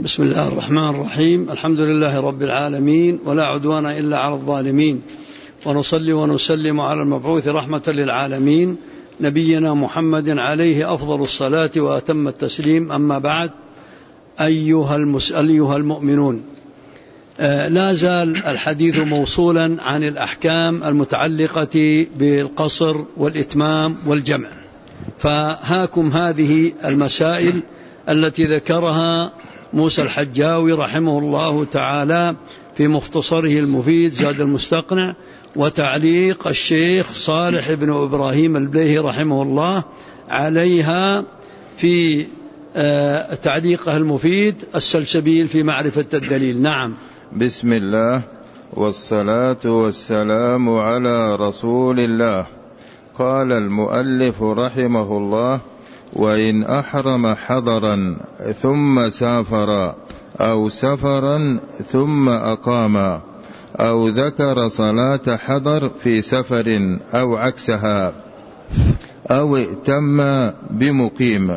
بسم الله الرحمن الرحيم. الحمد لله رب العالمين، ولا عدوان إلا على الظالمين، ونصلي ونسلم على المبعوث رحمة للعالمين نبينا محمد عليه أفضل الصلاة وأتم التسليم. أما بعد، أيها المؤمنون، لا زال الحديث موصولا عن الأحكام المتعلقة بالقصر والإتمام والجمع، فهاكم هذه المسائل التي ذكرها موسى الحجاوي رحمه الله تعالى في مختصره المفيد زاد المستقنع، وتعليق الشيخ صالح بن إبراهيم البليهي رحمه الله عليها في تعليقه المفيد السلسبيل في معرفة الدليل. نعم. بسم الله والصلاة والسلام على رسول الله. قال المؤلف رحمه الله: وإن أحرم حضرا ثم سافر، أو سفرا ثم أقام، أو ذكر صلاة حضر في سفر أو عكسها، أو ائتم بمقيم،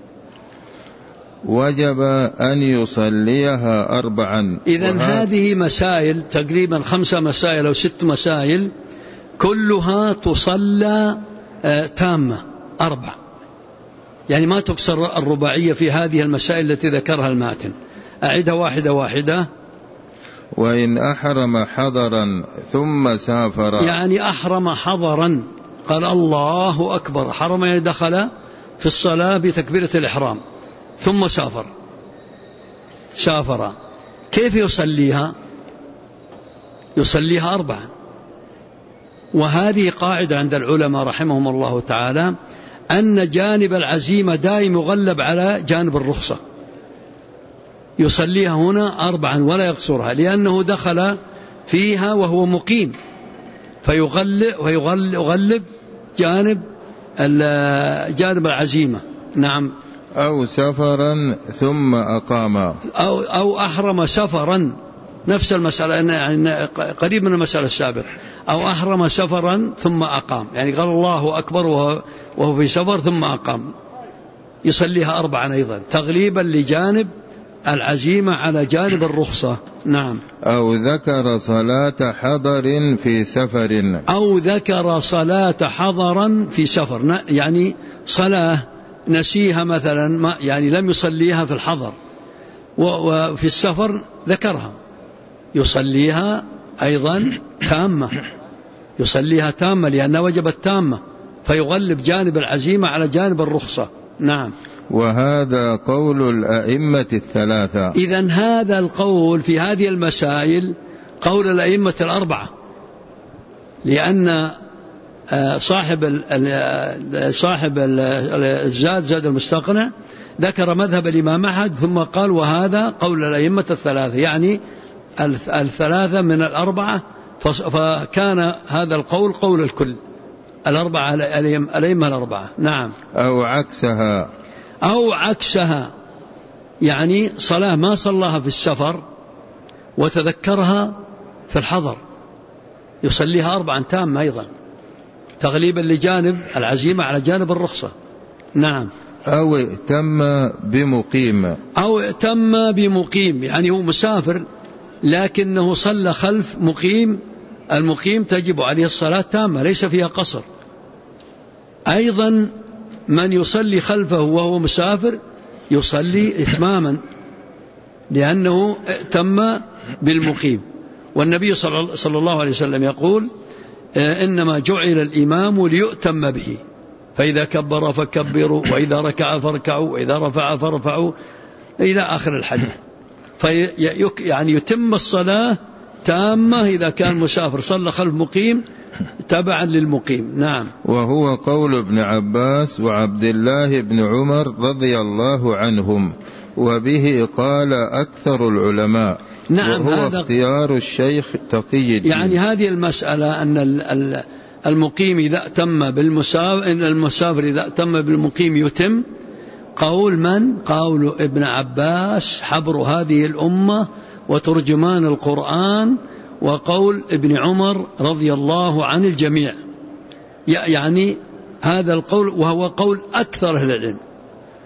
وجب أن يصليها أربعا. إذن هذه مسائل تقريبا 5 مسائل أو 6 مسائل، كلها تصلى تامة 4، يعني ما تكسر الرباعية في هذه المسائل التي ذكرها الماتن. أعيدها واحدة واحدة. وإن أحرم حضرا ثم سافر، يعني أحرم حضرا، قال الله أكبر، حرم يعني دخل في الصلاة بتكبيرة الإحرام، ثم سافر، كيف يصليها؟ يصليها 4. وهذه قاعدة عند العلماء رحمهم الله تعالى، أن جانب العزيمة دائم يغلب على جانب الرخصة، يصليها هنا 4 ولا يقصرها، لأنه دخل فيها وهو مقيم، فيغلب جانب العزيمة. نعم. أو سفرا ثم أقام، أو أحرم سفرا، نفس المسألة، يعني قريب من المسألة السابقة. أو أحرم سفرا ثم أقام، يعني قال الله أكبر وهو في سفر ثم أقام، يصليها 4 أيضا، تغليبا لجانب العزيمة على جانب الرخصة. نعم. أو ذكر صلاة حضر في سفر، أو ذكر صلاة حضرا في سفر، يعني صلاة نسيها مثلا، يعني لم يصليها في الحضر وفي السفر ذكرها، يصليها أيضا تامة، يصليها تامة لأنها وجبت تامة، فيغلب جانب العزيمة على جانب الرخصة. نعم. وهذا قول الأئمة الثلاثة. إذن هذا القول في هذه المسائل قول الأئمة 4، لأن صاحب زاد المستقنع ذكر مذهب الإمام أحمد، ثم قال وهذا قول الأئمة الثلاثة، يعني 3 من 4، فكان هذا القول قول الكل 4 الأئمة 4. نعم. أو عكسها، يعني صلاة ما صلاها في السفر وتذكرها في الحضر، يصليها 4 تامة أيضا، تغليبا لجانب العزيمة على جانب الرخصة. نعم. أو ائتم بمقيم، يعني هو مسافر لكنه صلى خلف مقيم، المقيم تجب عليه الصلاة تامة ليس فيها قصر. أيضا من يصلي خلفه وهو مسافر يصلي إتماما، لأنه ائتم بالمقيم. والنبي صلى الله عليه وسلم يقول: إنما جعل الإمام ليؤتم به، فإذا كبر فكبروا، وإذا ركع فاركعوا، وإذا رفع فارفعوا، إلى آخر الحديث. يعني يتم الصلاة تامة إذا كان مسافر صلى خلف مقيم تبعا للمقيم. نعم. وهو قول ابن عباس وعبد الله بن عمر رضي الله عنهم، وبه قال أكثر العلماء. نعم. وهو اختيار الشيخ تقي الدين. يعني هذه المسألة أن المقيم إذا أتم بالمسافر، إن المسافر إذا أتم بالمقيم يتم، قول من؟ قول ابن عباس حبر هذه الأمة وترجمان القرآن، وقول ابن عمر رضي الله عن الجميع، يعني هذا القول وهو قول أكثر أهل العلم.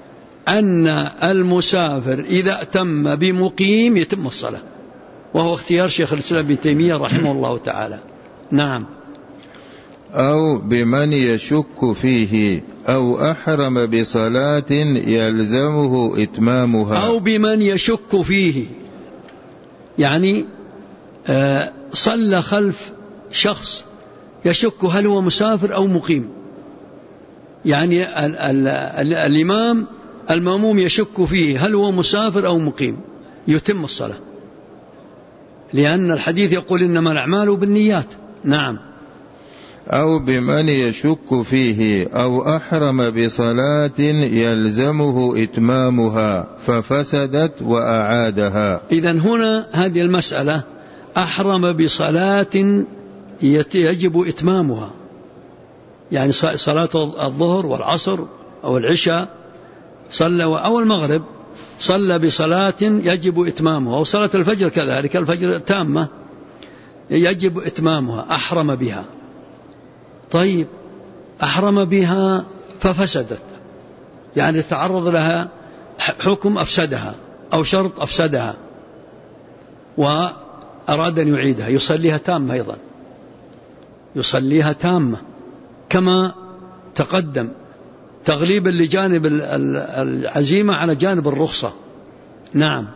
أن المسافر إذا أتم بمقيم يتم الصلاة، وهو اختيار شيخ الإسلام ابن تيمية رحمه الله تعالى. نعم. أو بمن يشك فيه أو أحرم بصلاة يلزمه إتمامها. أو بمن يشك فيه، يعني صلى خلف شخص يشك هل هو مسافر أو مقيم، يعني الإمام المأموم يشك فيه هل هو مسافر أو مقيم، يتم الصلاة، لأن الحديث يقول إنما الأعمال بالنيات. نعم. أو بمن يشك فيه أو أحرم بصلاة يلزمه إتمامها ففسدت وأعادها. إذن هنا هذه المسألة أحرم بصلاة يجب إتمامها، يعني صلاة الظهر والعصر أو العشاء صلى، أو المغرب صلى بصلاة يجب إتمامها، وصلاة الفجر كذلك، الفجر تامة يجب إتمامها، أحرم بها. طيب، أحرم بها ففسدت، يعني تعرض لها حكم أفسدها أو شرط أفسدها وأراد أن يعيدها، يصليها تامة أيضا، يصليها تامة كما تقدم، تغليبا لجانب العزيمة على جانب الرخصة. نعم.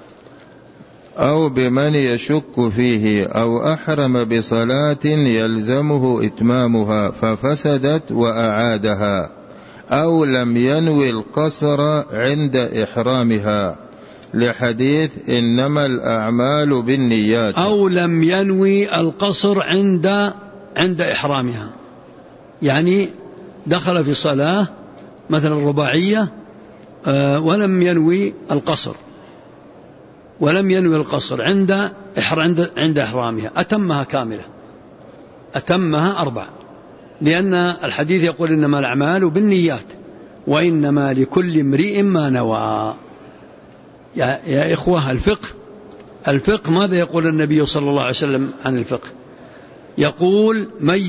أو بمن يشك فيه أو أحرم بصلاة يلزمه إتمامها ففسدت وأعادها، أو لم ينوي القصر عند إحرامها، لحديث إنما الأعمال بالنيات. أو لم ينوي القصر عند إحرامها، يعني دخل في صلاة مثلا رباعية ولم ينوي القصر، ولم ينوي القصر عند إحرامها، أتمها كاملة، أتمها 4، لأن الحديث يقول إنما الأعمال بالنيات وإنما لكل امرئ ما نوى. يا إخوة، الفقه ماذا يقول النبي صلى الله عليه وسلم عن الفقه؟ يقول من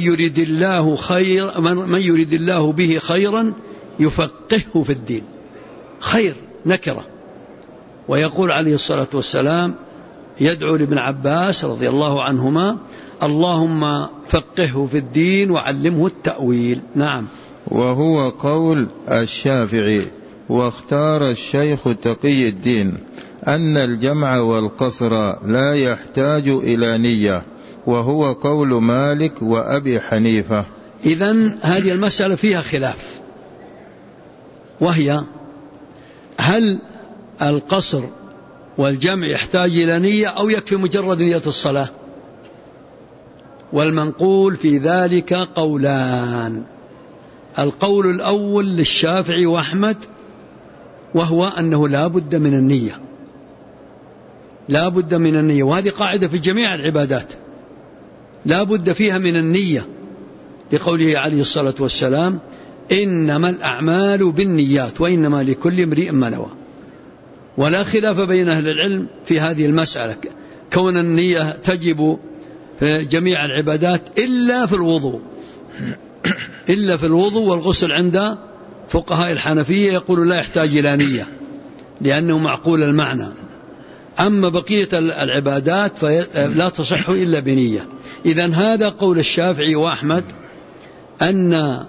يريد الله به خيرا يفقهه في الدين. خير نكرة. ويقول عليه الصلاة والسلام يدعو لابن عباس رضي الله عنهما اللهم فقهه في الدين وعلمه التأويل. نعم. وهو قول الشافعي، واختار الشيخ تقي الدين أن الجمع والقصر لا يحتاج إلى نية، وهو قول مالك وأبي حنيفة. إذن هذه المسألة فيها خلاف، وهي هل القصر والجمع يحتاج إلى نية أو يكفي مجرد نية الصلاة؟ والمنقول في ذلك قولان. القول الأول للشافعي وأحمد، وهو أنه لا بد من النية، لا بد من النية، وهذه قاعدة في جميع العبادات، لا بد فيها من النية، لقوله عليه الصلاة والسلام إنما الأعمال بالنيات وإنما لكل امرئ ما نوى. ولا خلاف بين أهل العلم في هذه المسألة، كون النية تجب في جميع العبادات إلا في الوضوء، إلا في الوضوء والغسل. عند فقهاء الحنفية يقول لا يحتاج إلى نية لأنه معقول المعنى. أما بقية العبادات فلا تصح إلا بنية. إذن هذا قول الشافعي وأحمد أن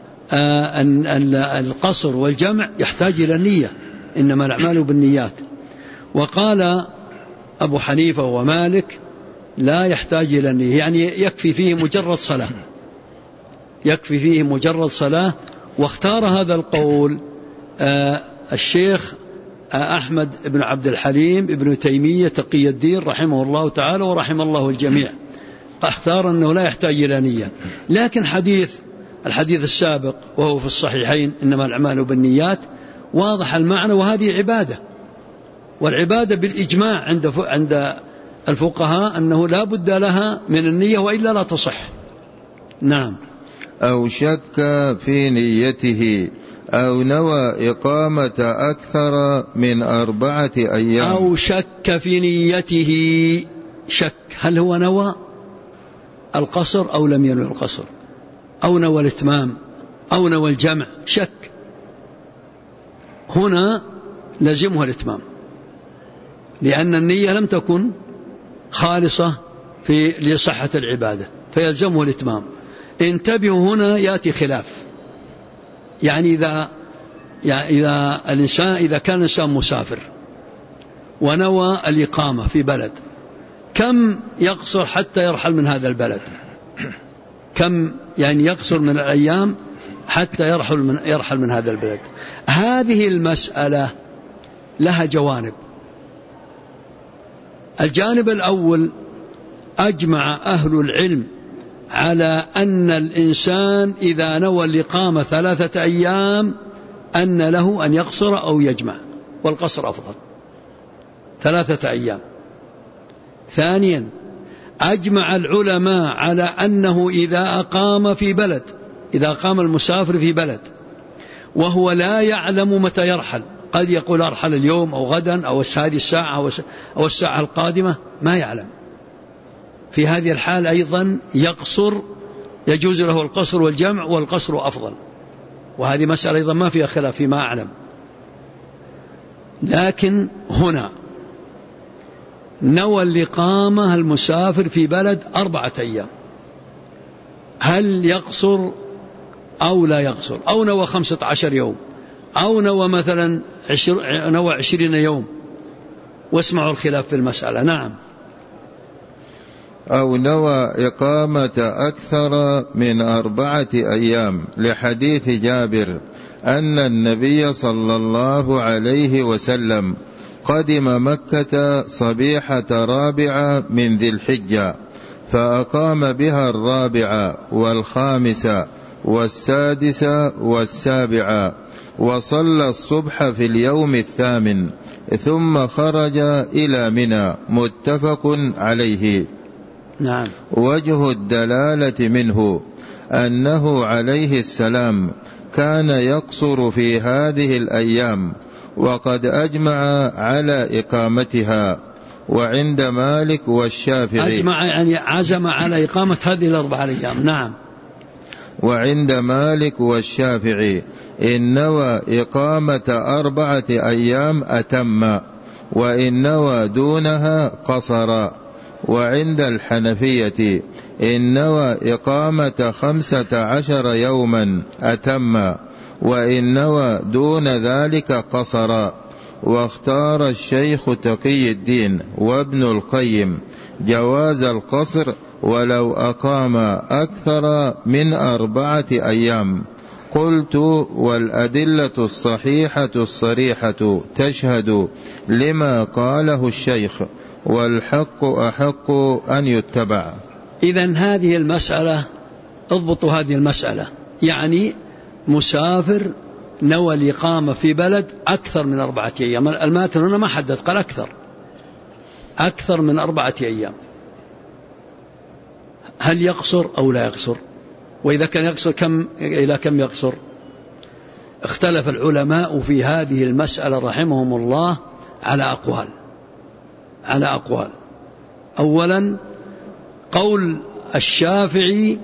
القصر والجمع يحتاج إلى النية، إنما الأعمال بالنيات. وقال أبو حنيفة ومالك لا يحتاج إلى النية، يعني يكفي فيه مجرد صلاة، يكفي فيه مجرد صلاة. واختار هذا القول الشيخ أحمد بن عبد الحليم ابن تيمية تقي الدين رحمه الله تعالى ورحم الله الجميع، اختار أنه لا يحتاج إلى نية. لكن الحديث السابق وهو في الصحيحين إنما الأعمال بالنيات واضح المعنى، وهذه عبادة، والعبادة بالإجماع عند الفقهاء أنه لا بد لها من النية وإلا لا تصح. نعم. أو شك في نيته أو نوى إقامة أكثر من 4 أيام. أو شك في نيته، شك هل هو نوى القصر أو لم ينوي القصر، أو نوى الإتمام أو نوى الجمع، شك. هنا لزمه الإتمام، لأن النية لم تكن خالصة لصحة العبادة، فيلزمه الإتمام. انتبهوا، هنا يأتي خلاف. يعني إذا كان الإنسان مسافر ونوى الإقامة في بلد، كم يقصر حتى يرحل من هذا البلد؟ كم يعني يقصر من الأيام حتى يرحل من هذا البلد؟ هذه المسألة لها جوانب. الجانب الأول، أجمع أهل العلم على أن الإنسان إذا نوى الإقامة 3 أيام أن له أن يقصر أو يجمع، والقصر أفضل 3 أيام. ثانيا، أجمع العلماء على أنه إذا أقام في بلد، إذا أقام المسافر في بلد وهو لا يعلم متى يرحل، قد يقول أرحل اليوم أو غدا أو هذه الساعة أو الساعة القادمة، ما يعلم، في هذه الحال أيضا يقصر، يجوز له القصر والجمع، والقصر أفضل. وهذه مسألة أيضا ما فيها خلاف فيما أعلم. لكن هنا نوى الإقامة المسافر في بلد 4 أيام، هل يقصر أو لا يقصر؟ أو نوى 15 يوم، أو نوى مثلا 20 يوم، واسمعوا الخلاف في المسألة. نعم. أو نوى إقامة أكثر من 4 أيام، لحديث جابر أن النبي صلى الله عليه وسلم قدم مكة صبيحة 4 من ذي الحجة، فأقام بها 4 والخامسة والسادسة والسابعة، وصلى الصبح في اليوم 8، ثم خرج إلى منى، متفق عليه. نعم. وجه الدلالة منه أنه عليه السلام كان يقصر في هذه الأيام، وقد أجمع على إقامتها. وعند مالك والشافعي، أجمع يعني عزم على إقامة هذه 4 أيام. نعم. وعند مالك والشافعي إن نوى إقامة 4 أيام أتم، وإن نوى دونها قصر. وعند الحنفية إن نوى إقامة 15 يوما أتم، وإن نوى دون ذلك قصر. واختار الشيخ تقي الدين وابن القيم جواز القصر ولو أقام أكثر من 4 أيام. قلت: والأدلة الصحيحة الصريحة تشهد لما قاله الشيخ، والحق أحق أن يتبع. إذن هذه المسألة، اضبطوا هذه المسألة، يعني مسافر نوى الإقامة في بلد أكثر من 4 أيام، الماتن هنا ما حدد، قال أكثر من 4 أيام، هل يقصر أو لا يقصر؟ وإذا كان يقصر إلى كم يقصر؟ اختلف العلماء في هذه المسألة رحمهم الله على أقوال. أولا، قول الشافعي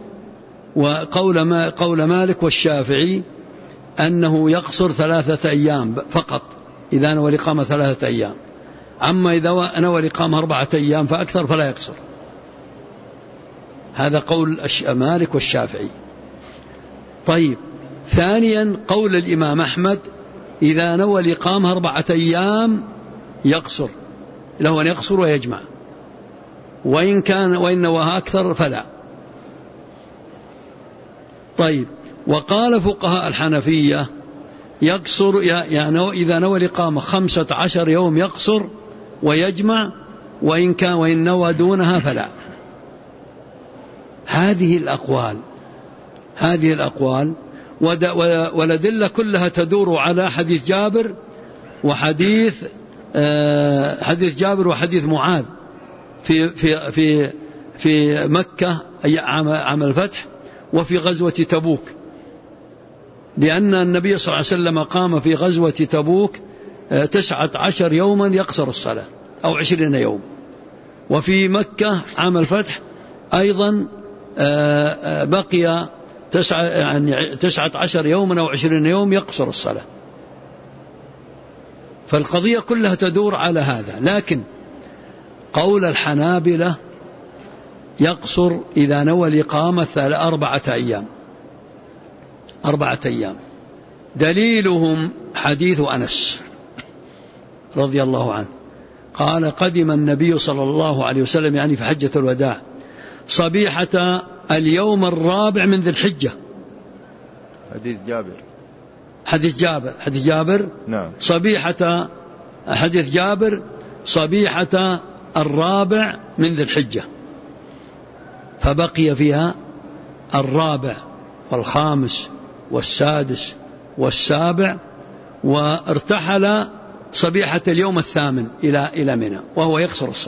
وقول مالك والشافعي أنه يقصر 3 أيام فقط إذا نوى الإقامة 3 أيام، أما إذا نوى الإقامة 4 أيام فأكثر فلا يقصر. هذا قول مالك والشافعي. طيب، ثانيا قول الإمام أحمد إذا نوى الإقامة 4 أيام يقصر، له أن يقصر ويجمع، وإن نواها أكثر فلا. طيب، وقال فقهاء الحنفية يقصر، يعني إذا نوى الإقامة 15 يوم يقصر ويجمع، وإن نوى دونها فلا. هذه الأقوال والأدلة كلها تدور على حديث جابر وحديث وحديث معاذ في مكة أي عام الفتح، وفي غزوة تبوك، لأن النبي صلى الله عليه وسلم قام في غزوة تبوك 19 يوما يقصر الصلاة أو 20 يوم، وفي مكة عام الفتح أيضا بقي 19 يوما أو 20 يوم يقصر الصلاة. فالقضية كلها تدور على هذا. لكن قول الحنابلة يقصر إذا نوى الإقامة 4 أيام. 4 أيام دليلهم حديث أنس رضي الله عنه قال قدم النبي صلى الله عليه وسلم يعني في حجة الوداع صبيحة اليوم 4 من ذي الحجة. حديث جابر نعم. حديث جابر صبيحة 4 من ذي الحجة، فبقي فيها 4 والخامس والسادس والسابع، وارتحل صبيحة اليوم 8 إلى منى، وهو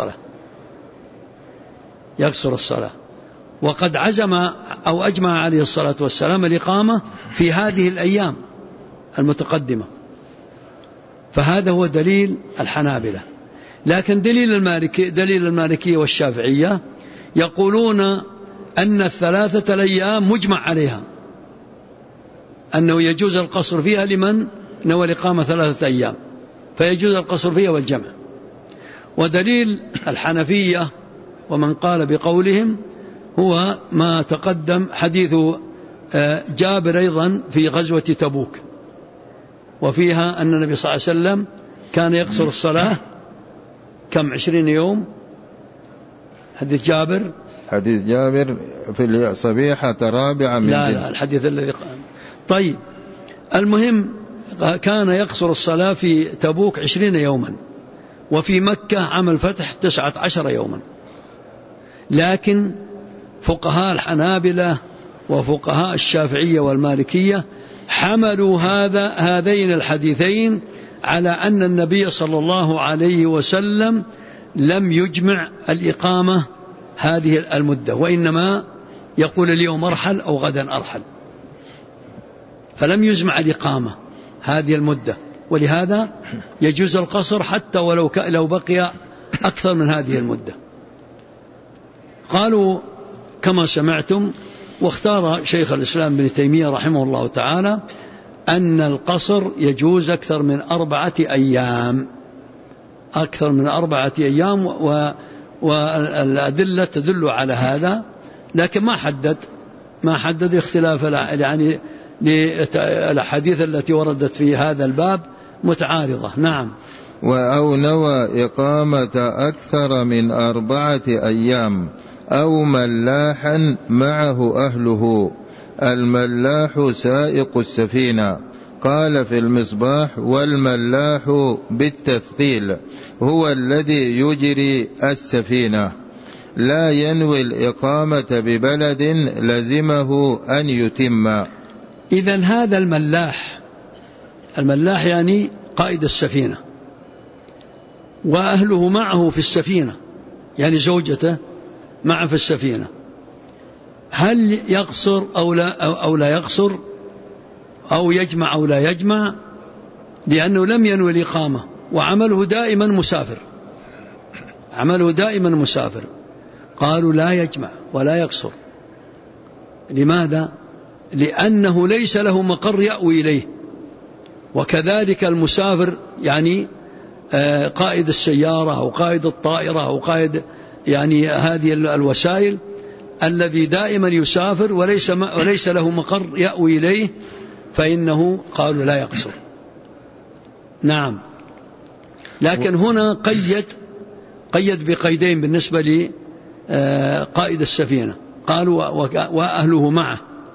يقصر الصلاة. وقد عزم أو أجمع عليه الصلاة والسلام الإقامة في هذه الأيام المتقدمة، فهذا هو دليل الحنابلة. لكن دليل المالكية والشافعية يقولون أن 3 الأيام مجمع عليها، أنه يجوز القصر فيها لمن نوى الإقامة 3 أيام، فيجوز القصر فيها والجمع. ودليل الحنفية ومن قال بقولهم هو ما تقدم حديث جابر أيضا في غزوة تبوك، وفيها أن النبي صلى الله عليه وسلم كان يقصر الصلاة كم 20 يوم. حديث جابر في صبيحة 4 من لا الحديث الذي طيب المهم كان يقصر الصلاة في تبوك 20 يوما، وفي مكة عام الفتح 19 يوما. لكن فقهاء الحنابلة وفقهاء الشافعية والمالكية حملوا هذين الحديثين على أن النبي صلى الله عليه وسلم لم يجمع الإقامة هذه المدة، وإنما يقول اليوم أرحل أو غدا أرحل، فلم يجمع الإقامة هذه المدة، ولهذا يجوز القصر حتى لو بقي أكثر من هذه المدة. قالوا كما سمعتم، واختار شيخ الإسلام ابن تيمية رحمه الله تعالى أن القصر يجوز أكثر من 4 أيام، والأدلة تدل على هذا، لكن ما حدد اختلاف يعني الأحاديث التي وردت في هذا الباب متعارضة. نعم. أو نوى إقامة أكثر من 4 أيام أو ملاحا معه أهله. الملاح سائق السفينة. قال في المصباح: والملاح بالتثقيل هو الذي يجري السفينة، لا ينوي الإقامة ببلد لزمه أن يتم. إذن هذا الملاح يعني قائد السفينة، وأهله معه في السفينة، يعني زوجته معه في السفينة، هل يقصر أو لا يقصر، أو يجمع أو لا يجمع؟ لأنه لم ينوي الإقامة، وعمله دائما مسافر. قالوا لا يجمع ولا يقصر. لماذا؟ لأنه ليس له مقر يأوي إليه، وكذلك المسافر يعني قائد السيارة أو قائد الطائرة أو قائد يعني هذه الوسائل، الذي دائما يسافر وليس له مقر يأوي إليه، فإنه قالوا لا يقصر. نعم. لكن هنا قيد بقيدين بالنسبة لقائد السفينة، قالوا وأهله معه،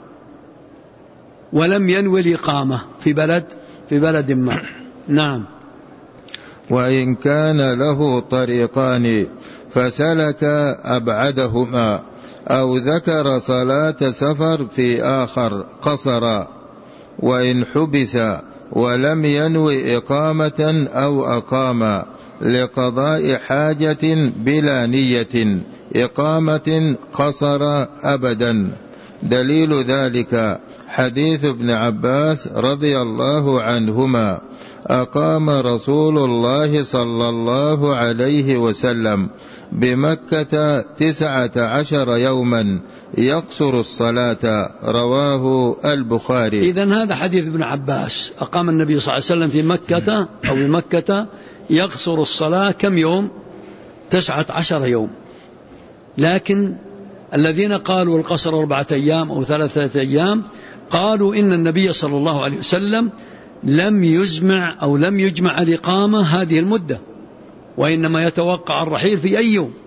ولم ينوي الإقامة في بلد ما. نعم. وإن كان له طريقان فسلك أبعدهما أو ذكر صلاة سفر في آخر قصر. وإن حبس ولم ينوي إقامة أو أقام لقضاء حاجة بلا نية إقامة قصر أبدا. دليل ذلك حديث ابن عباس رضي الله عنهما أقام رسول الله صلى الله عليه وسلم بمكة 19 يوما يقصر الصلاة، رواه البخاري. إذن هذا حديث ابن عباس، أقام النبي صلى الله عليه وسلم في مكة أو بمكة يقصر الصلاة كم يوم؟ 19 يوم. لكن الذين قالوا القصر 4 أيام أو 3 أيام قالوا إن النبي صلى الله عليه وسلم لم يجمع أو لم يجمع الإقامة هذه المدة، وإنما يتوقع الرحيل في أي يوم،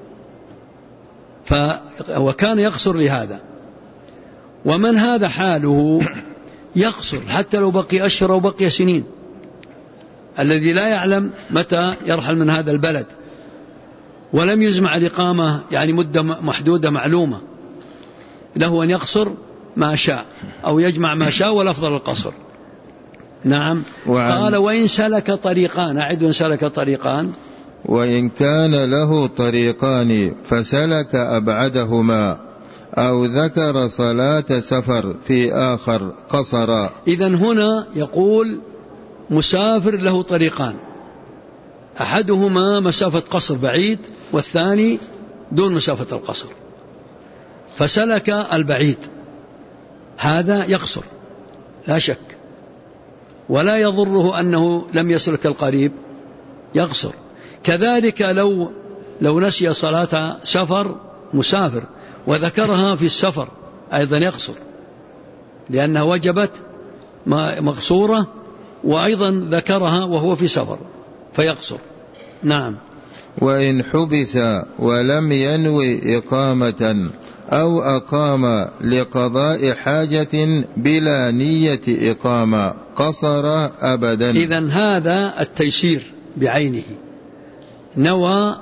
وكان يقصر لهذا. ومن هذا حاله يقصر حتى لو بقي أشهر أو بقي سنين، الذي لا يعلم متى يرحل من هذا البلد ولم يجمع الإقامة يعني مدة محدودة معلومة، له أن يقصر ما شاء أو يجمع ما شاء، والأفضل القصر. نعم. قال وإن سلك طريقان، أعد وإن سلك طريقان، وإن كان له طريقان فسلك أبعدهما أو ذكر صلاة سفر في آخر قصر. إذن هنا يقول مسافر له طريقان، أحدهما مسافة قصر بعيد والثاني دون مسافة القصر، فسلك البعيد هذا يقصر لا شك، ولا يضره أنه لم يسلك القريب، يقصر. كذلك لو نسي صلاة سفر مسافر وذكرها في السفر أيضا يقصر، لأنها وجبت مقصورة، وأيضا ذكرها وهو في سفر فيقصر. نعم. وإن حبس ولم ينوي إقامة أو أقام لقضاء حاجة بلا نية إقامة قصر أبدا. إذن هذا التيسير بعينه، نوى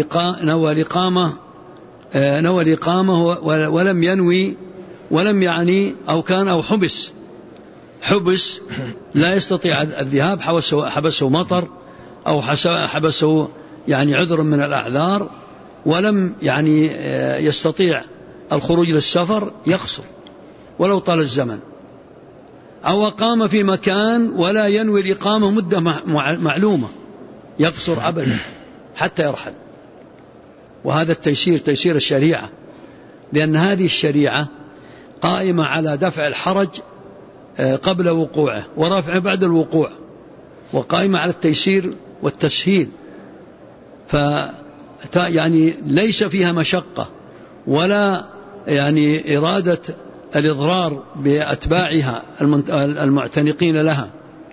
الإقامة ولم ينوي ولم يعني، أو كان أو حبس لا يستطيع الذهاب، حبسه مطر أو حبسه يعني عذر من الأعذار، ولم يعني يستطيع الخروج للسفر، يقصر ولو طال الزمن. أو أقام في مكان ولا ينوي الإقامة مدة معلومة، يقصر أبدا حتى يرحل. وهذا التيسير تيسير الشريعة، لأن هذه الشريعة قائمة على دفع الحرج قبل وقوعه ورفعه بعد الوقوع، وقائمة على التيسير والتسهيل، يعني ليس فيها مشقة ولا يعني إرادة الإضرار بأتباعها المعتنقين لها.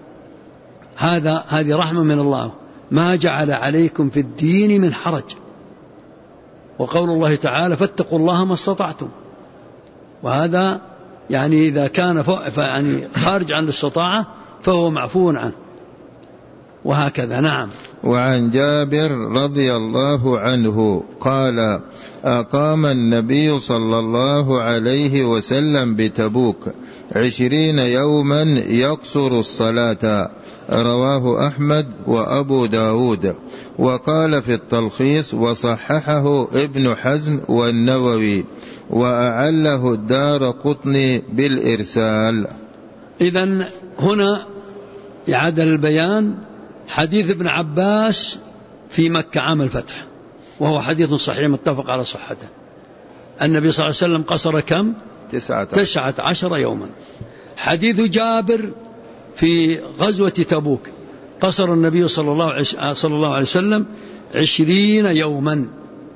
هذه رحمة من الله، ما جعل عليكم في الدين من حرج. وقول الله تعالى فاتقوا الله ما استطعتم، وهذا يعني إذا كان يعني خارج عن الاستطاعة فهو معفو عنه، وهكذا. نعم. وعن جابر رضي الله عنه قال أقام النبي صلى الله عليه وسلم بتبوك 20 يوما يقصر الصلاة، رواه أحمد وأبو داود. وقال في التلخيص وصححه ابن حزم والنووي، وأعله الدارقطني بالإرسال. إذن هنا إعادة البيان حديث ابن عباس في مكة عام الفتح، وهو حديث صحيح متفق على صحته. النبي صلى الله عليه وسلم قصر كم؟ 19 يوما. حديث جابر في غزوة تبوك قصر النبي صلى الله عليه وسلم 20 يوما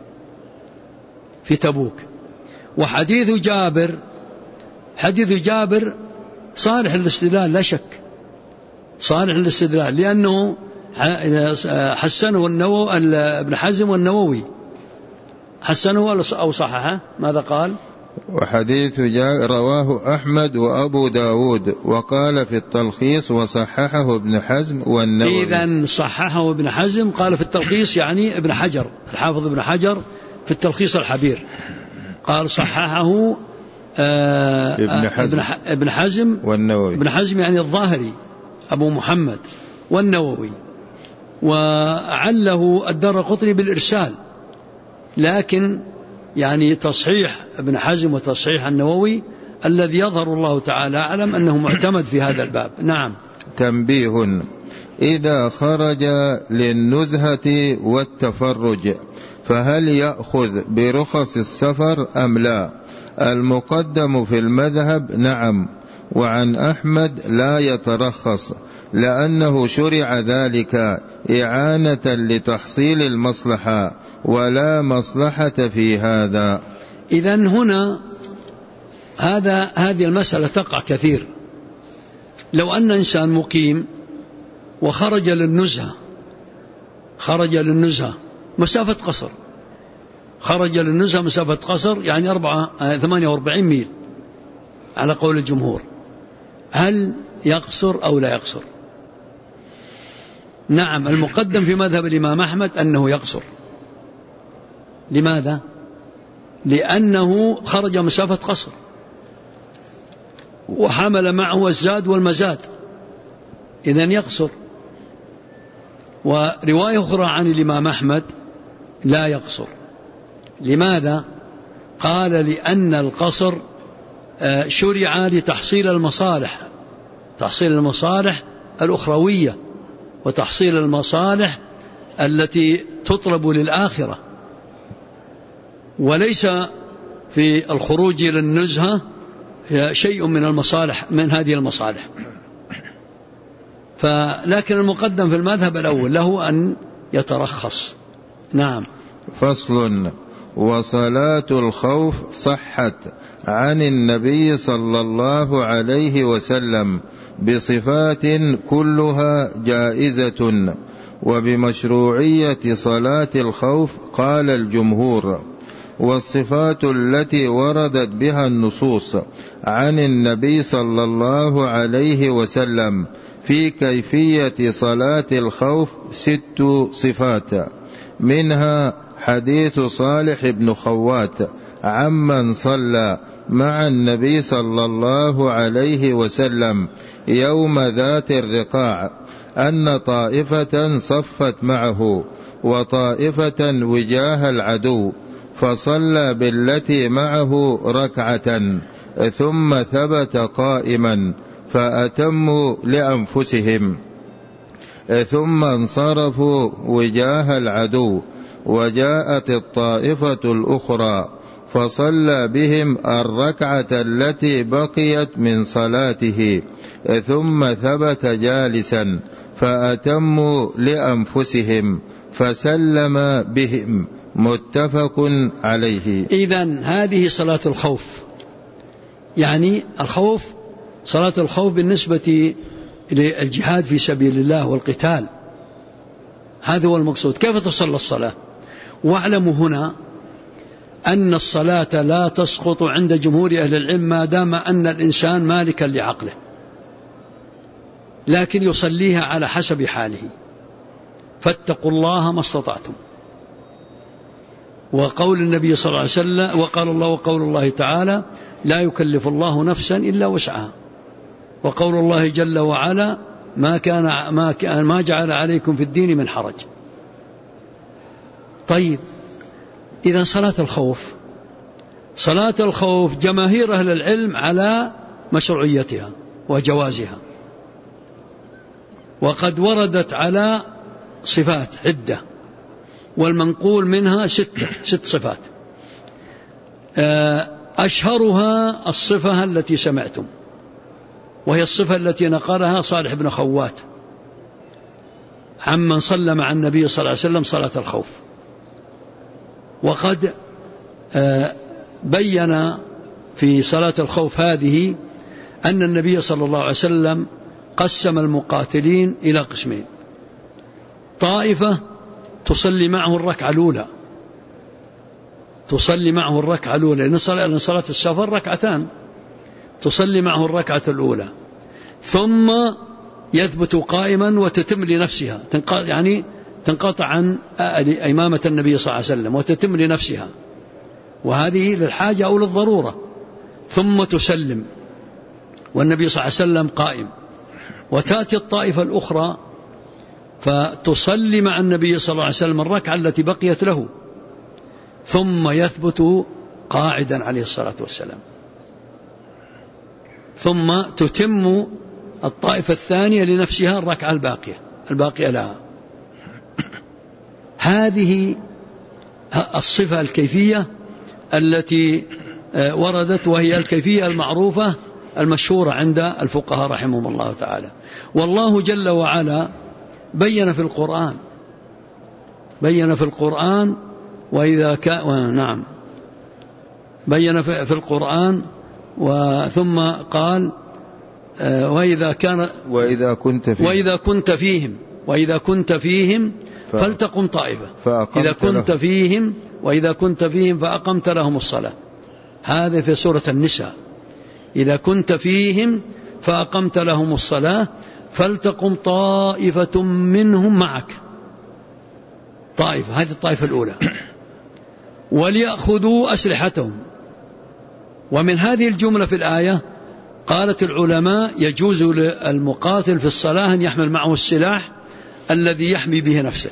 في تبوك. وحديث جابر صالح للاستدلال لا شك، صالح للاستدلال، لأنه حسنه ابن حزم والنووي، حسنه أو صححه. ماذا قال؟ وحديث رواه أحمد وأبو داود، وقال في التلخيص وصححه ابن حزم والنووي. إذن صححه ابن حزم، قال في التلخيص يعني ابن حجر، الحافظ ابن حجر في التلخيص الحبير قال صححه ابن حزم والنووي. ابن حزم يعني الظاهري أبو محمد، والنووي، وعله الدارقطني بالإرسال. لكن يعني تصحيح ابن حزم وتصحيح النووي الذي يظهر الله تعالى أعلم أنه معتمد في هذا الباب. نعم. تنبيه: إذا خرج للنزهة والتفرج فهل يأخذ برخص السفر أم لا؟ المقدم في المذهب نعم، وعن أحمد لا يترخص، لأنه شرع ذلك إعانة لتحصيل المصلحة، ولا مصلحة في هذا. إذن هنا هذه المسألة تقع كثير. لو أن إنسان مقيم وخرج للنزهة مسافة قصر، خرج للنزهة مسافة قصر يعني 48 ميل على قول الجمهور، هل يقصر أو لا يقصر؟ نعم، المقدم في مذهب الإمام أحمد أنه يقصر. لماذا؟ لأنه خرج مسافة قصر وحمل معه الزاد والمزاد، إذن يقصر. ورواية أخرى عن الإمام أحمد لا يقصر. لماذا؟ قال لأن القصر شرع لتحصيل المصالح، تحصيل المصالح الأخروية وتحصيل المصالح التي تطلب للآخرة، وليس في الخروج إلى النزهة شيء من المصالح من هذه المصالح. لكن المقدم في المذهب الأول له أن يترخص. نعم. فصل. وصلاة الخوف صحت عن النبي صلى الله عليه وسلم بصفات كلها جائزة، وبمشروعية صلاة الخوف قال الجمهور. والصفات التي وردت بها النصوص عن النبي صلى الله عليه وسلم في كيفية صلاة الخوف 6 صفات، منها حديث صالح بن خوات عمن صلى مع النبي صلى الله عليه وسلم يوم ذات الرقاع أن طائفة صفت معه وطائفة وجاه العدو، فصلى بالتي معه ركعة ثم ثبت قائما فأتموا لأنفسهم، ثم انصرفوا وجاه العدو، وجاءت الطائفة الأخرى فصلى بهم الركعة التي بقيت من صلاته، ثم ثبت جالسا فأتموا لأنفسهم فسلم بهم، متفق عليه. إذن هذه صلاة الخوف، يعني الخوف، صلاة الخوف بالنسبة للجهاد في سبيل الله والقتال، هذا هو المقصود. كيف تصلى الصلاة؟ واعلموا هنا أن الصلاة لا تسقط عند جمهور أهل العلم ما دام أن الإنسان مالكا لعقله، لكن يصليها على حسب حاله. فاتقوا الله ما استطعتم، وقول النبي صلى الله عليه وسلم، وقال الله وقول الله تعالى لا يكلف الله نفسا إلا وسعها، وقول الله جل وعلا ما جعل عليكم في الدين من حرج. طيب، إذا صلاة الخوف جماهير أهل العلم على مشروعيتها وجوازها، وقد وردت على صفات عدة، والمنقول منها 6 صفات. أشهرها الصفة التي سمعتم، وهي الصفة التي نقلها صالح بن خوات عمن صلى مع النبي صلى الله عليه وسلم صلاة الخوف. وقد بين في صلاة الخوف هذه أن النبي صلى الله عليه وسلم قسم المقاتلين إلى قسمين: طائفة تصلي معه الركعة الأولى، لأن صلاة السفر ركعتان، تصلي معه الركعة الأولى، ثم يثبت قائما وتتم لنفسها، يعني تنقطع عن إمامة النبي صلى الله عليه وسلم وتتم لنفسها، وهذه للحاجة أو للضرورة، ثم تسلم والنبي صلى الله عليه وسلم قائم، وتأتي الطائفة الأخرى فتصلي مع النبي صلى الله عليه وسلم الركعة التي بقيت له، ثم يثبت قاعدا عليه الصلاة والسلام، ثم تتم الطائفة الثانية لنفسها الركعة الباقية الباقية لها. هذه الصفة الكيفية التي وردت، وهي الكيفية المعروفة المشهورة عند الفقهاء رحمهم الله تعالى. والله جل وعلا بين في القرآن وإذا كان نعم بين في القرآن ثم قال وإذا كنت فيهم فلتقم طائفة وإذا كنت فيهم فأقمت لهم الصلاة. هذا في سورة النساء. إذا كنت فيهم فأقمت لهم الصلاة فلتقم طائفة منهم معك. طائفة، هذه الطائفة الأولى. وليأخذوا أسلحتهم. ومن هذه الجملة في الآية قالت العلماء يجوز للمقاتل في الصلاة أن يحمل معه السلاح الذي يحمي به نفسه.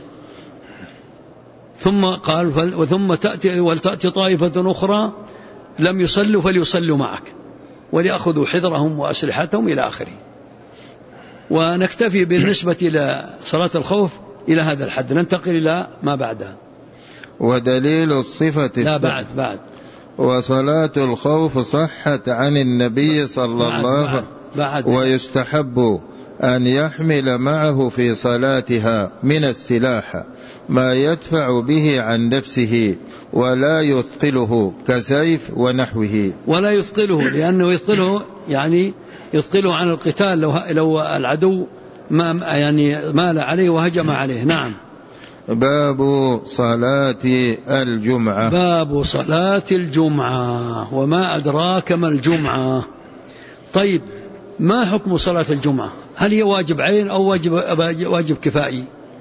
ثم قال ولتأتي طائفة أخرى لم يصلوا فليصلوا معك وليأخذوا حذرهم وأسلحتهم إلى آخره. ونكتفي بالنسبة إلى صلاة الخوف إلى هذا الحد، ننتقل إلى ما بعدها. ودليل الصفة لا بعد وصلاة الخوف صحت عن النبي صلى الله عليه وسلم، ويستحب أن يحمل معه في صلاتها من السلاح ما يدفع به عن نفسه ولا يثقله كسيف ونحوه. ولا يثقله، لأنه يثقله يعني يثقله عن القتال لو العدو مال عليه وهجم عليه. نعم. باب صلاة الجمعة. باب صلاة الجمعة. وما أدراك ما الجمعة. طيب، ما حكم صلاة الجمعة؟ هل هي واجب عين أو واجب كفائي؟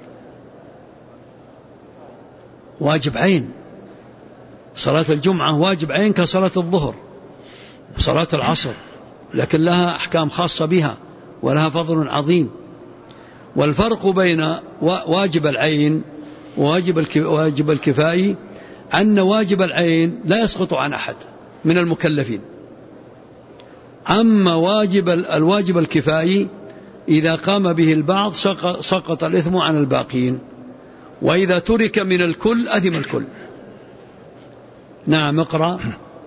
واجب عين. صلاة الجمعة واجب عين كصلاة الظهر وصلاة العصر، لكن لها أحكام خاصة بها ولها فضل عظيم. والفرق بين واجب العين وواجب الكفائي أن واجب العين لا يسقط عن أحد من المكلفين. أما الواجب الكفائي إذا قام به البعض سقط الإثم عن الباقين، وإذا ترك من الكل أثم الكل. نعم، اقرأ.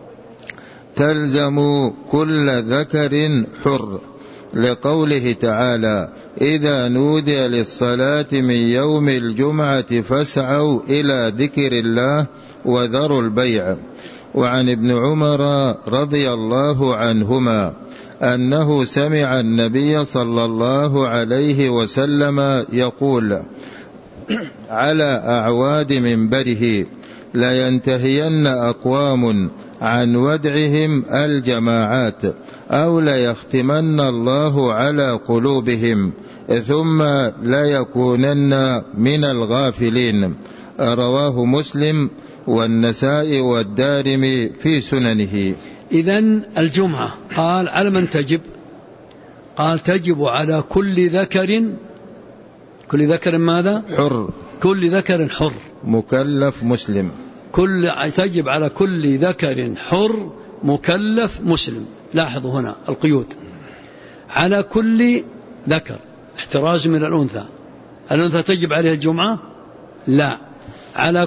تلزم كل ذكر حر، لقوله تعالى إذا نودي للصلاة من يوم الجمعة فاسعوا إلى ذكر الله وذروا البيع. وعن ابن عمر رضي الله عنهما أنه سمع النبي صلى الله عليه وسلم يقول على أعواد منبره لينتهين أقوام عن ودعهم الجماعات أو ليختمن الله على قلوبهم ثم ليكونن من الغافلين. رواه مسلم والنسائي والدارمي في سننه. إذن الجمعة قال على من تجب؟ قال تجب على كل ذكر ماذا؟ حر. كل ذكر حر مكلف مسلم. تجب على كل ذكر حر مكلف مسلم. لاحظوا هنا القيود. على كل ذكر، احتراز من الأنثى تجب عليها الجمعة؟ لا. على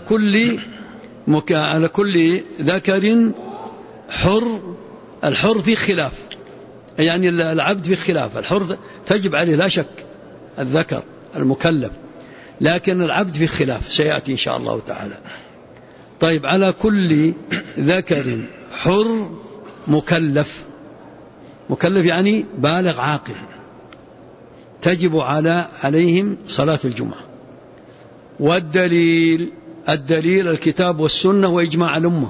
كل ذكر حر. الحر في خلاف، يعني العبد في خلاف. الحر تجب عليه لا شك الذكر المكلف، لكن العبد في خلاف سيأتي إن شاء الله تعالى. طيب، على كل ذكر حر مكلف يعني بالغ عاقل تجب عليهم صلاة الجمعة. والدليل الكتاب والسنة وإجماع الأمة.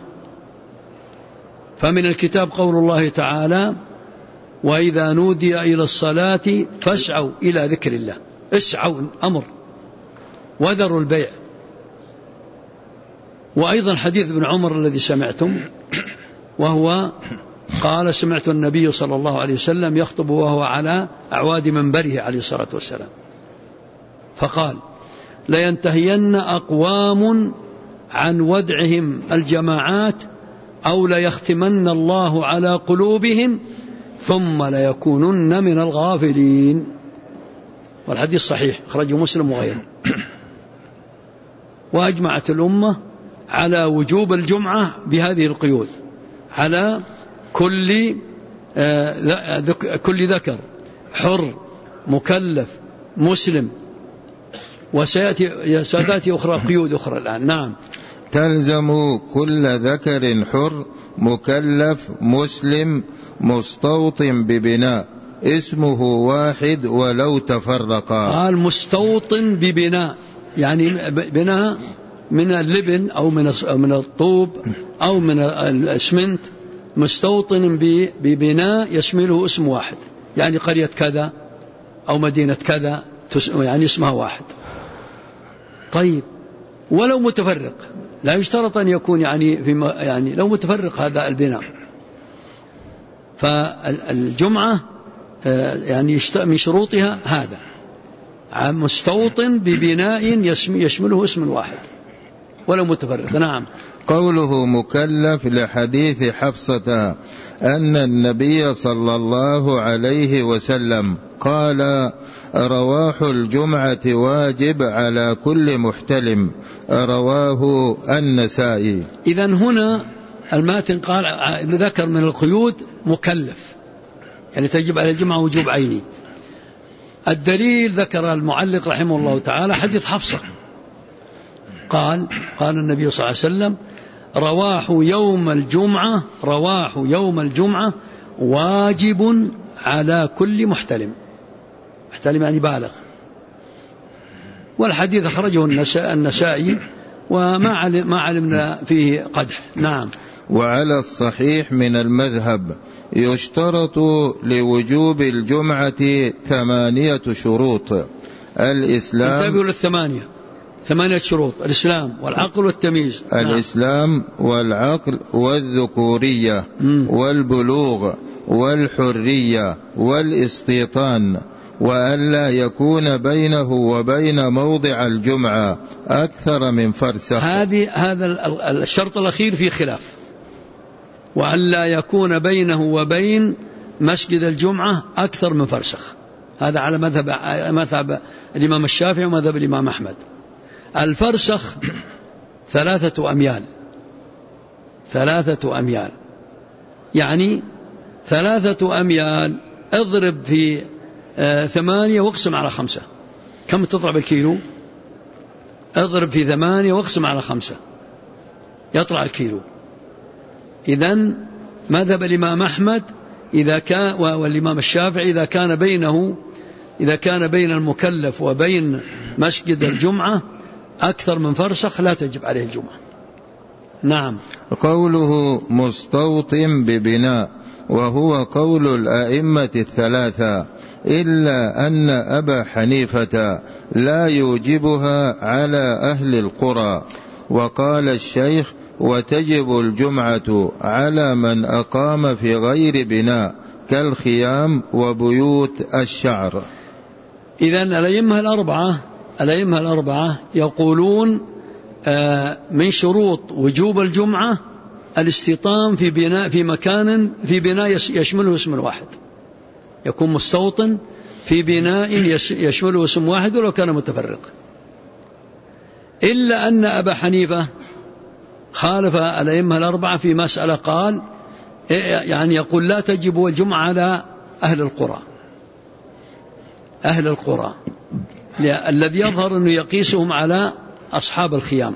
فمن الكتاب قول الله تعالى وإذا نودي إلى الصلاة فاسعوا إلى ذكر الله. اسعوا أمر، وذروا البيع. وأيضا حديث ابن عمر الذي سمعتم، وهو قال سمعت النبي صلى الله عليه وسلم يخطب وهو على أعواد منبره عليه الصلاة والسلام، فقال لينتهين أقوام عن ودعهم الجماعات أو ليختمن الله على قلوبهم ثم ليكونن من الغافلين. والحديث صحيح أخرجه مسلم وغيره. وأجمعت الأمة على وجوب الجمعة بهذه القيود على كل ذكر حر مكلف مسلم. وسيأتي أخرى قيود أخرى الآن. نعم. تلزم كل ذكر حر مكلف مسلم مستوطن ببناء اسمه واحد ولو تفرقا. قال مستوطن ببناء يعني بناء من اللبن أو من الطوب أو من الإسمنت. مستوطن ببناء يشمله اسم واحد يعني قرية كذا أو مدينة كذا يعني اسمها واحد. طيب ولو متفرق لا يشترط أن يكون يعني لو متفرق هذا البناء. فالجمعة يعني من شروطها هذا مستوطن ببناء يشمله اسم واحد ولو متفرق. نعم. قوله مكلف لحديث حفصة أن النبي صلى الله عليه وسلم قال رواح الجمعة واجب على كل محتلم، رواه النسائي. إذن هنا الماتن قال ذكر من القيود مكلف يعني تجب على الجمعة وجوب عيني. الدليل ذكر المعلق رحمه الله تعالى حديث حفصة قال النبي صلى الله عليه وسلم رواح يوم الجمعة واجب على كل محتلم يعني بالغ. والحديث أخرجه النسائي وما علمنا فيه قدح. نعم. وعلى الصحيح من المذهب يشترط لوجوب الجمعة 8 شروط. الإسلام انتبهوا ثمانية شروط: الإسلام والعقل والتمييز. الإسلام والعقل والذكورية والبلوغ والحرية والاستيطان، وألا يكون بينه وبين موضع الجمعة أكثر من فرسخ. هذا الشرط الأخير في خلاف. وألا يكون بينه وبين مسجد الجمعة أكثر من فرسخ، هذا على مذهب الإمام الشافعي ومذهب الإمام أحمد. الفرسخ 3 أميال، يعني 3 أميال اضرب في 8 واقسم على 5. كم تطلع بالكيلو؟ اضرب في 8 واقسم على 5 يطلع الكيلو. إذن مذهب الإمام أحمد والإمام الشافعي إذا كان بين المكلف وبين مسجد الجمعة أكثر من فرسخ لا تجب عليه الجمعة. نعم. قوله مستوطن ببناء وهو قول الأئمة 3 إلا أن أبا حنيفة لا يوجبها على أهل القرى. وقال الشيخ وتجب الجمعة على من أقام في غير بناء كالخيام وبيوت الشعر. إذن الأئمة الأربعة يقولون من شروط وجوب الجمعة الاستيطان في بناء يشمله اسم واحد، يكون مستوطن في بناء يشمله اسم واحد ولو كان متفرق. إلا أن أبا حنيفة خالف الأئمة الأربعة في مسألة، قال يعني يقول لا تجب الجمعة على أهل القرى الذي يظهر أنه يقيسهم على أصحاب الخيام.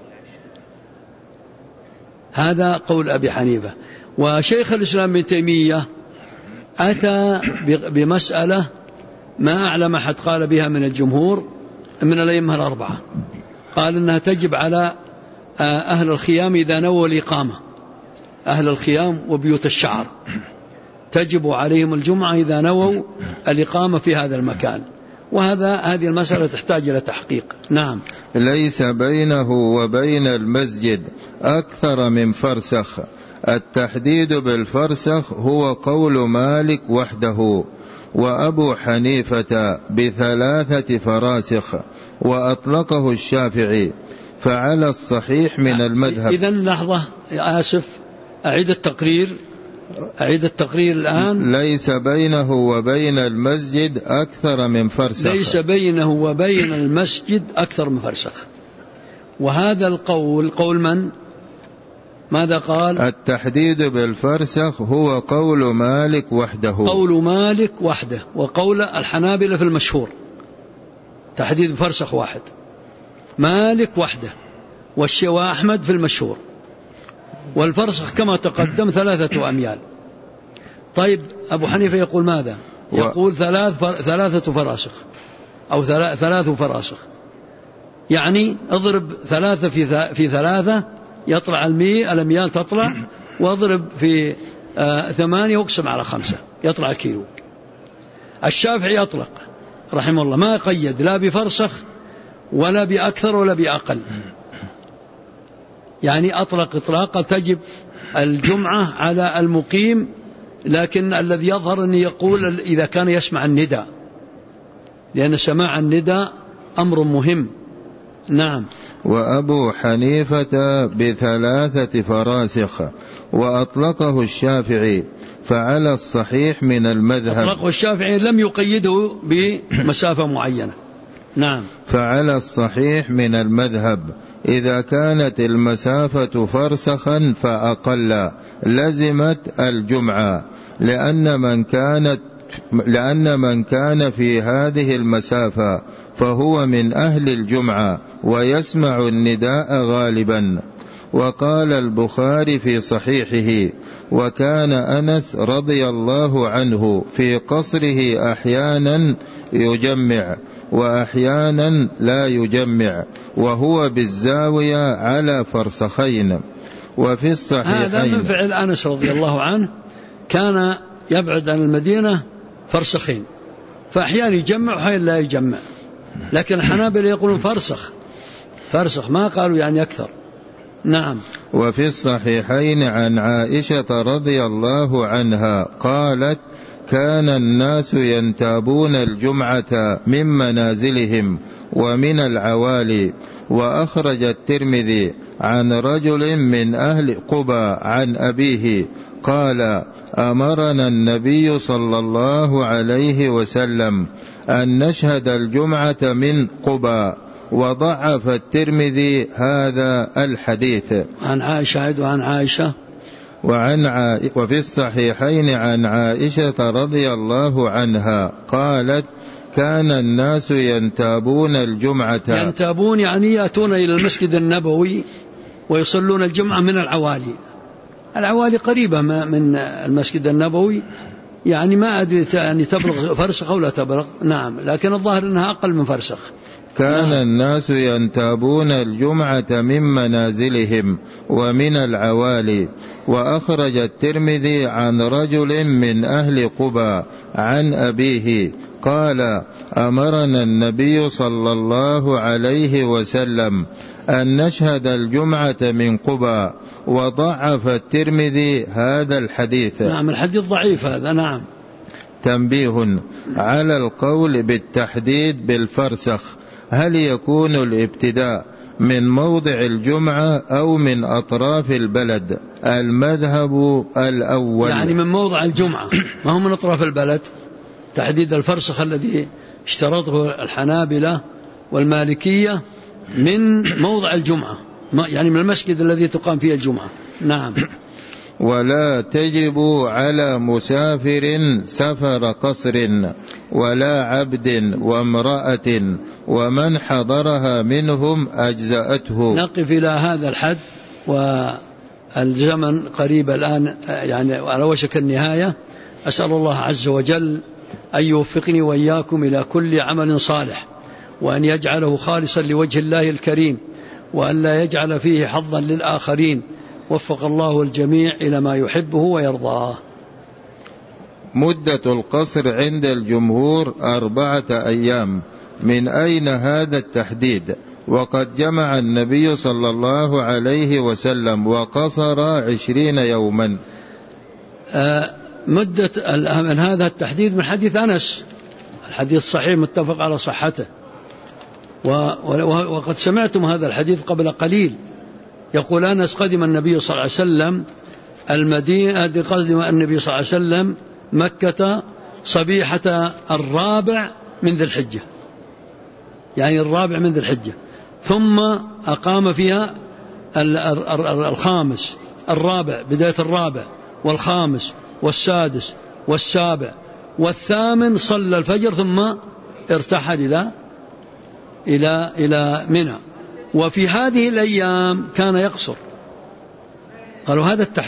هذا قول أبي حنيفة. وشيخ الإسلام ابن تيمية أتى بمسألة ما أعلم أحد قال بها من الجمهور من الأئمة الأربعة، قال أنها تجب على أهل الخيام إذا نووا الإقامة، أهل الخيام وبيوت الشعر تجب عليهم الجمعة إذا نووا الإقامة في هذا المكان. هذه المسألة تحتاج إلى تحقيق. نعم. ليس بينه وبين المسجد أكثر من فرسخ. التحديد بالفرسخ هو قول مالك وحده، وأبو حنيفة ب3 فراسخ، وأطلقه الشافعي، فعلى الصحيح من المذهب. إذن لحظة أعيد التقرير. أعيد التقرير الآن. ليس بينه وبين المسجد أكثر من فرسخ. ليس بينه وبين المسجد أكثر من فرسخ. وهذا القول قول من؟ ماذا قال؟ التحديد بالفرسخ هو قول مالك وحده. قول مالك وحده، وقول الحنابلة في المشهور تحديد بفرسخ واحد. مالك وحده وأحمد في المشهور. والفرسخ كما تقدم 3 أميال. طيب أبو حنيفة يقول ماذا؟ يقول 3 فراسخ أو 3 فراسخ، يعني اضرب 3 في 3 يطلع الأميال تطلع، واضرب في 8 واقسم على 5 يطلع الكيلو. الشافعي أطلق رحمه الله، ما قيد لا بفرسخ ولا بأكثر ولا بأقل، يعني أطلق إطلاقا تجب الجمعة على المقيم، لكن الذي يظهر أن يقول إذا كان يسمع النداء، لأن سماع النداء أمر مهم. نعم. وأبو حنيفة ب3 فراسخ، وأطلقه الشافعي، فعلى الصحيح من المذهب. أطلقه الشافعي لم يقيده بمسافة معينة. نعم. فعلى الصحيح من المذهب إذا كانت المسافة فرسخا فأقل لزمت الجمعة، لأن من كان في هذه المسافة فهو من أهل الجمعة ويسمع النداء غالبا. وقال البخاري في صحيحه: وكان أنس رضي الله عنه في قصره أحيانا يجمع وأحيانا لا يجمع، وهو بالزاوية على فرسخين. وفي الصحيحين هذا من فعل أنس رضي الله عنه، كان يبعد عن المدينة فرسخين، فأحيانا يجمع وأحيانا لا يجمع، لكن الحنابلة يقولون فرسخ ما قالوا يعني أكثر. نعم. وفي الصحيحين عن عائشة رضي الله عنها قالت: كان الناس ينتابون الجمعة من منازلهم ومن العوالي. وأخرج الترمذي عن رجل من أهل قبى عن أبيه قال: أمرنا النبي صلى الله عليه وسلم أن نشهد الجمعة من قبى. وضعف الترمذي هذا الحديث. عن عائشة وفي الصحيحين عن عائشة رضي الله عنها قالت: كان الناس ينتابون الجمعة. ينتابون يعني يأتون إلى المسجد النبوي ويصلون الجمعة من العوالي قريبة من المسجد النبوي، يعني ما أدري يعني تبلغ فرسخ أو لا تبلغ. نعم، لكن الظاهر أنها أقل من فرسخ. كان الناس ينتابون الجمعة من منازلهم ومن العوالي. وأخرج الترمذي عن رجل من أهل قبى عن أبيه قال: أمرنا النبي صلى الله عليه وسلم أن نشهد الجمعة من قبى. وضعف الترمذي هذا الحديث. نعم، الحديث ضعيف هذا. نعم. تنبيه على القول بالتحديد بالفرسخ: هل يكون الابتداء من موضع الجمعة أو من أطراف البلد؟ المذهب الأول يعني من موضع الجمعة، ما هو من أطراف البلد. تحديد الفرسخ الذي اشترطه الحنابلة والمالكية من موضع الجمعة، يعني من المسجد الذي تقام فيه الجمعة. نعم. ولا تجب على مسافر سفر قصر ولا عبد وامرأة ومن حضرها منهم أجزأته. نقف إلى هذا الحد، والزمن قريب الآن، يعني على وشك النهاية. أسأل الله عز وجل أن يوفقني وإياكم إلى كل عمل صالح، وأن يجعله خالصا لوجه الله الكريم، وأن لا يجعل فيه حظا للآخرين. وفق الله الجميع إلى ما يحبه ويرضاه. مدة القصر عند الجمهور 4 أيام. من أين هذا التحديد؟ وقد جمع النبي صلى الله عليه وسلم وقصر 20 يوما. مدة من هذا التحديد من حديث أنس، الحديث صحيح متفق على صحته، وقد سمعتم هذا الحديث قبل قليل. يقول أنس: قدم النبي صلى الله عليه وسلم المدينة قدم النبي صلى الله عليه وسلم مكة صبيحة الرابع من ذي الحجة، يعني الرابع من ذي الحجة، ثم أقام فيها الخامس الرابع، بداية الرابع والخامس والسادس والسابع والثامن، صلى الفجر ثم ارتحل إلى منى. وفي هذه الأيام كان يقصر. قالوا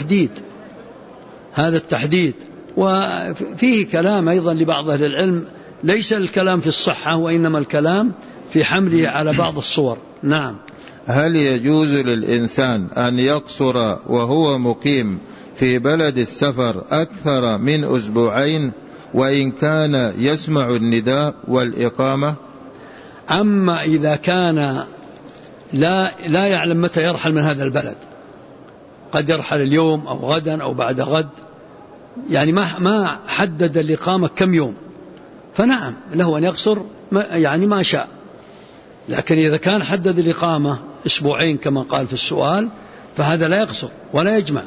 هذا التحديد. وفيه كلام أيضا لبعض أهل العلم، ليس الكلام في الصحة وإنما الكلام في حمله على بعض الصور. نعم. هل يجوز للإنسان أن يقصر وهو مقيم في بلد السفر أكثر من أسبوعين وإن كان يسمع النداء والإقامة؟ أما إذا كان لا يعلم متى يرحل من هذا البلد، قد يرحل اليوم أو غدا أو بعد غد، يعني ما حدد الإقامة كم يوم، فنعم له أن يقصر يعني ما شاء. لكن إذا كان حدد الإقامة أسبوعين كما قال في السؤال، فهذا لا يقصر ولا يجمع،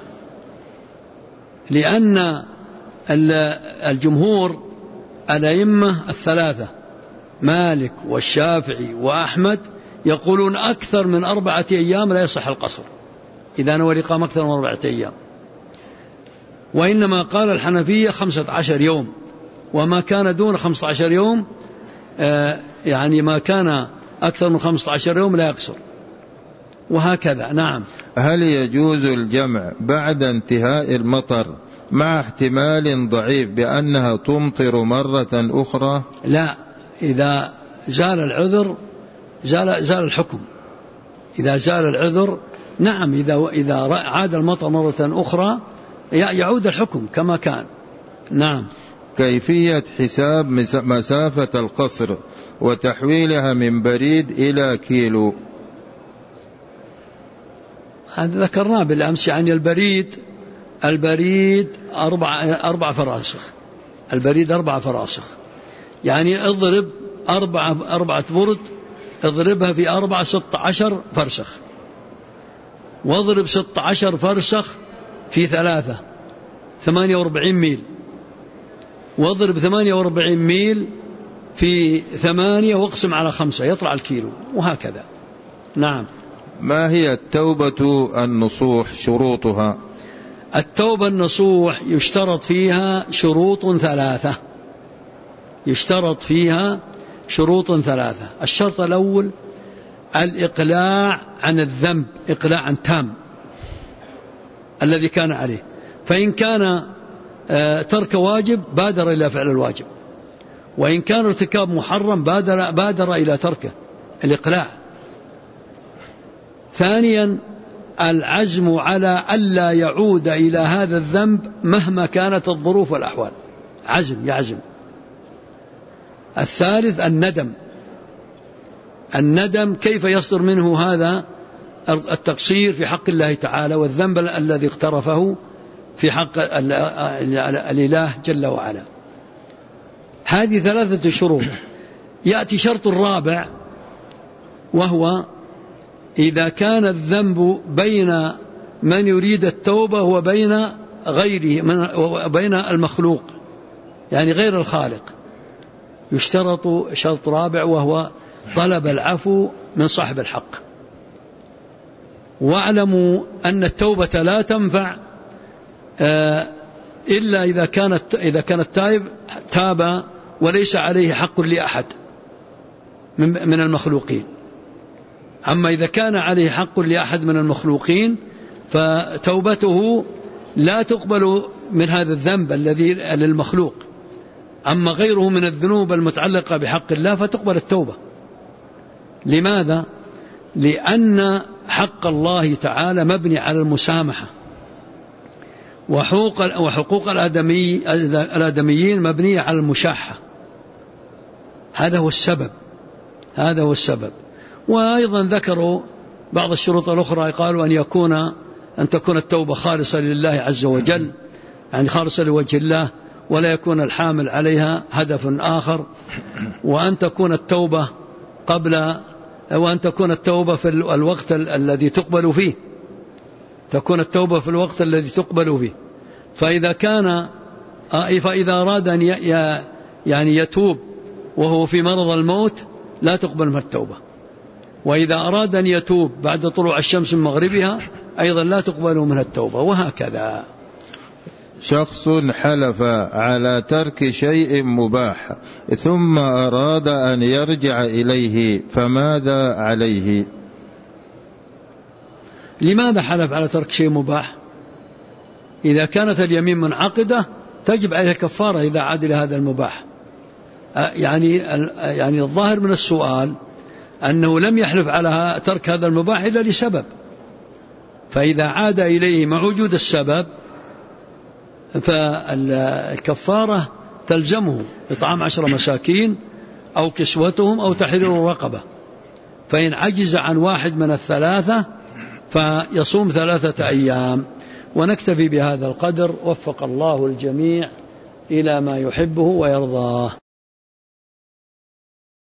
لأن الجمهور الأئمة الثلاثة مالك والشافعي وأحمد يقولون أكثر من 4 أيام لا يصح القصر إذا نوى الإقامة أكثر من 4 أيام. وإنما قال الحنفية 15 يوم، وما كان دون 15 يوم يعني ما كان أكثر من 15 يوم لا يقصر، وهكذا. نعم. هل يجوز الجمع بعد انتهاء المطر مع احتمال ضعيف بأنها تمطر مرة أخرى؟ لا، إذا زال العذر زال الحكم. إذا زال العذر نعم، إذا عاد المطر مرة أخرى يعود الحكم كما كان. نعم. كيفية حساب مسافة القصر وتحويلها من بريد إلى كيلو؟ هذا ذكرناه بالأمس. يعني البريد 4 فراسخ. البريد 4 فراسخ، يعني اضرب 4 برد، اضربها في 4 16 فرسخ، واضرب 16 فرسخ في 3 48 ميل، واضرب 48 ميل في 8 واقسم على 5 يطلع الكيلو، وهكذا. نعم. ما هي التوبة النصوح شروطها؟ التوبة النصوح يشترط فيها شروط 3. يشترط فيها شروط 3. الشرط الأول الإقلاع عن الذنب إقلاعا تام الذي كان عليه، فإن كان ترك واجب بادر إلى فعل الواجب، وإن كان ارتكاب محرم بادر إلى تركه، الإقلاع. ثانيا العزم على ألا يعود إلى هذا الذنب مهما كانت الظروف والأحوال، يعزم. الثالث الندم كيف يصدر منه هذا التقصير في حق الله تعالى والذنب الذي اقترفه في حق الإله جل وعلا. هذه 3 شروط. يأتي شرط الرابع، وهو إذا كان الذنب بين من يريد التوبة وبين غيره، وبين المخلوق يعني غير الخالق، يشترط شرط رابع، وهو طلب العفو من صاحب الحق. واعلموا أن التوبة لا تنفع إلا إذا كان التائب تاب وليس عليه حق لأحد من المخلوقين. أما إذا كان عليه حق لأحد من المخلوقين فتوبته لا تقبل من هذا الذنب الذي للمخلوق. أما غيره من الذنوب المتعلقة بحق الله فتقبل التوبة. لماذا؟ لأن حق الله تعالى مبني على المسامحة، وحقوق الآدميين مبنية على المشاحة. هذا هو السبب. وأيضا ذكروا بعض الشروط الأخرى، قالوا أن تكون التوبة خالصة لله عز وجل، يعني خالصة لوجه الله، ولا يكون الحامل عليها هدف آخر، وأن تكون التوبة في الوقت الذي تقبل فيه. تكون التوبة في الوقت الذي تقبل فيه. فإذا أراد أن يعني يتوب وهو في مرض الموت لا تقبل منه التوبة، وإذا أراد أن يتوب بعد طلوع الشمس من مغربها أيضا لا تقبل منه التوبة، وهكذا. شخص حلف على ترك شيء مباح ثم أراد أن يرجع إليه، فماذا عليه؟ لماذا حلف على ترك شيء مباح؟ إذا كانت اليمين منعقدة تجب عليه كفارة إذا عاد إلى هذا المباح. يعني الظاهر من السؤال أنه لم يحلف على ترك هذا المباح إلا لسبب، فإذا عاد إليه مع وجود السبب فالكفارة تلزمه إطعام 10 مساكين أو كسوتهم أو تحرير رقبة. فإن عجز عن واحد من الثلاثة فيصوم 3 أيام. ونكتفي بهذا القدر، وفق الله الجميع إلى ما يحبه ويرضاه.